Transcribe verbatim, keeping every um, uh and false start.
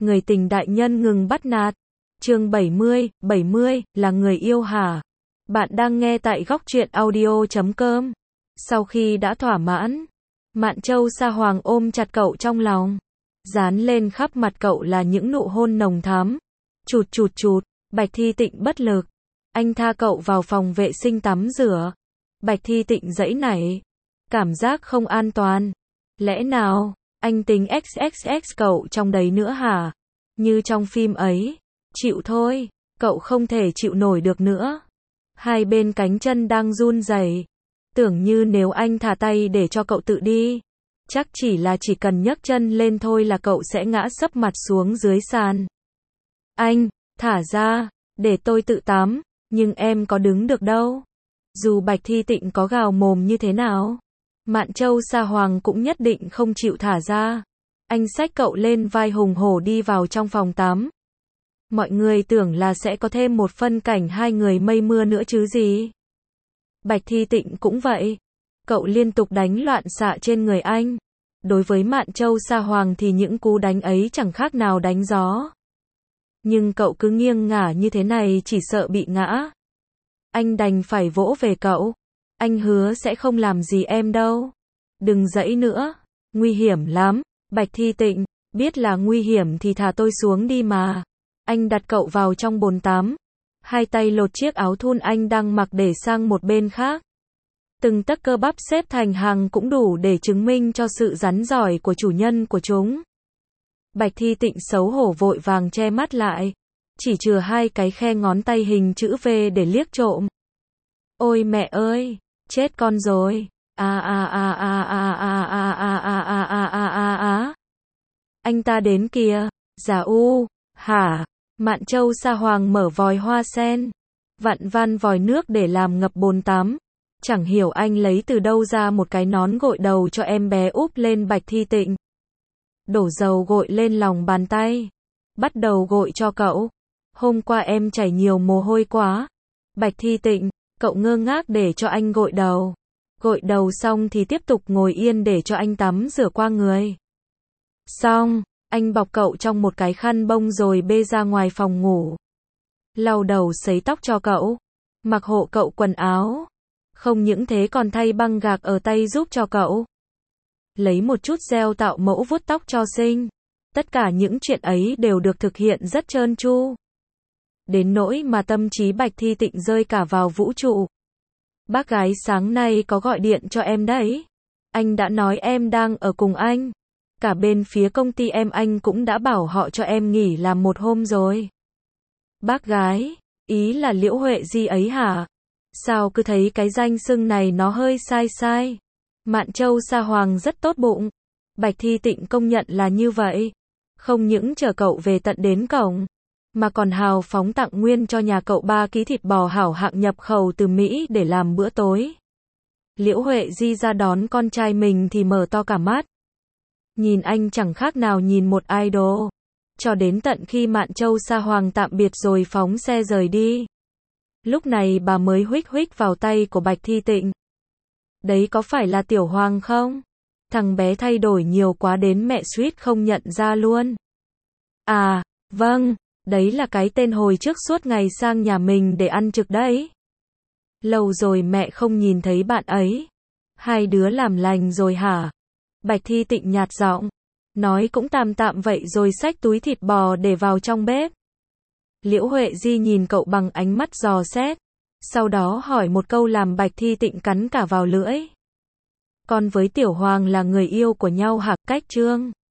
Người tình đại nhân ngừng bắt nạt. Chương bảy mươi, bảy mươi, là người yêu hả? Bạn đang nghe tại góc truyện audio chấm com. Sau khi đã thỏa mãn, Mạn Châu Sa Hoàng ôm chặt cậu trong lòng. Dán lên khắp mặt cậu là những nụ hôn nồng thắm. Chụt chụt chụt, Bạch Thi Tịnh bất lực. Anh tha cậu vào phòng vệ sinh tắm rửa. Bạch Thi Tịnh giãy nảy. Cảm giác không an toàn. Lẽ nào, anh tính x x x cậu trong đấy nữa hả? Như trong phim ấy. Chịu thôi, cậu không thể chịu nổi được nữa. Hai bên cánh chân đang run rẩy. Tưởng như nếu anh thả tay để cho cậu tự đi, chắc chỉ là chỉ cần nhấc chân lên thôi là cậu sẽ ngã sấp mặt xuống dưới sàn. Anh, thả ra, để tôi tự tắm, nhưng em có đứng được đâu. Dù Bạch Thi Tịnh có gào mồm như thế nào, Mạn Châu Sa Hoàng cũng nhất định không chịu thả ra. Anh xách cậu lên vai hùng hổ đi vào trong phòng tắm. Mọi người tưởng là sẽ có thêm một phân cảnh hai người mây mưa nữa chứ gì. Bạch Thi Tịnh cũng vậy. Cậu liên tục đánh loạn xạ trên người anh. Đối với Mạn Châu Sa Hoàng thì những cú đánh ấy chẳng khác nào đánh gió. Nhưng cậu cứ nghiêng ngả như thế này chỉ sợ bị ngã. Anh đành phải vỗ về cậu. Anh hứa sẽ không làm gì em đâu. Đừng giãy nữa. Nguy hiểm lắm. Bạch Thi Tịnh, biết là nguy hiểm thì thả tôi xuống đi mà. Anh đặt cậu vào trong bồn tắm. Hai tay lột chiếc áo thun anh đang mặc để sang một bên khác. Từng tấc cơ bắp xếp thành hàng cũng đủ để chứng minh cho sự rắn giỏi của chủ nhân của chúng. Bạch Thi Tịnh xấu hổ vội vàng che mắt lại. Chỉ chừa hai cái khe ngón tay hình chữ V để liếc trộm. Ôi mẹ ơi, chết con rồi. A a a a a a a a a a a a a a. Anh ta đến kìa. Giả u, hả? Mạn Châu Sa Hoàng mở vòi hoa sen, vặn van vòi nước để làm ngập bồn tắm. Chẳng hiểu anh lấy từ đâu ra một cái nón gội đầu cho em bé úp lên Bạch Thi Tịnh. Đổ dầu gội lên lòng bàn tay. Bắt đầu gội cho cậu. Hôm qua em chảy nhiều mồ hôi quá. Bạch Thi Tịnh, cậu ngơ ngác để cho anh gội đầu. Gội đầu xong thì tiếp tục ngồi yên để cho anh tắm rửa qua người. Xong, anh bọc cậu trong một cái khăn bông rồi bê ra ngoài phòng ngủ. Lau đầu sấy tóc cho cậu. Mặc hộ cậu quần áo. Không những thế còn thay băng gạc ở tay giúp cho cậu. Lấy một chút gel tạo mẫu vuốt tóc cho xinh. Tất cả những chuyện ấy đều được thực hiện rất trơn tru. Đến nỗi mà tâm trí Bạch Thi Tịnh rơi cả vào vũ trụ. Bác gái sáng nay có gọi điện cho em đấy. Anh đã nói em đang ở cùng anh. Cả bên phía công ty em anh cũng đã bảo họ cho em nghỉ làm một hôm rồi. Bác gái, ý là Liễu Huệ Di ấy hả? Sao cứ thấy cái danh xưng này nó hơi sai sai. Mạn Châu Sa Hoàng rất tốt bụng. Bạch Thi Tịnh công nhận là như vậy. Không những chở cậu về tận đến cổng, mà còn hào phóng tặng nguyên cho nhà cậu ba ký thịt bò hảo hạng nhập khẩu từ Mỹ để làm bữa tối. Liễu Huệ Di ra đón con trai mình thì mở to cả mắt. Nhìn anh chẳng khác nào nhìn một idol. Cho đến tận khi Mạn Châu Sa Hoàng tạm biệt rồi phóng xe rời đi. Lúc này bà mới huých huých vào tay của Bạch Thi Tịnh. Đấy có phải là Tiểu Hoàng không? Thằng bé thay đổi nhiều quá đến mẹ suýt không nhận ra luôn. À, vâng, đấy là cái tên hồi trước suốt ngày sang nhà mình để ăn trực đấy. Lâu rồi mẹ không nhìn thấy bạn ấy. Hai đứa làm lành rồi hả? Bạch Thi Tịnh nhạt giọng. Nói cũng tạm tạm vậy rồi xách túi thịt bò để vào trong bếp. Liễu Huệ Di nhìn cậu bằng ánh mắt dò xét. Sau đó hỏi một câu làm Bạch Thi Tịnh cắn cả vào lưỡi. Con với Tiểu Hoàng là người yêu của nhau hả? Cách Trương.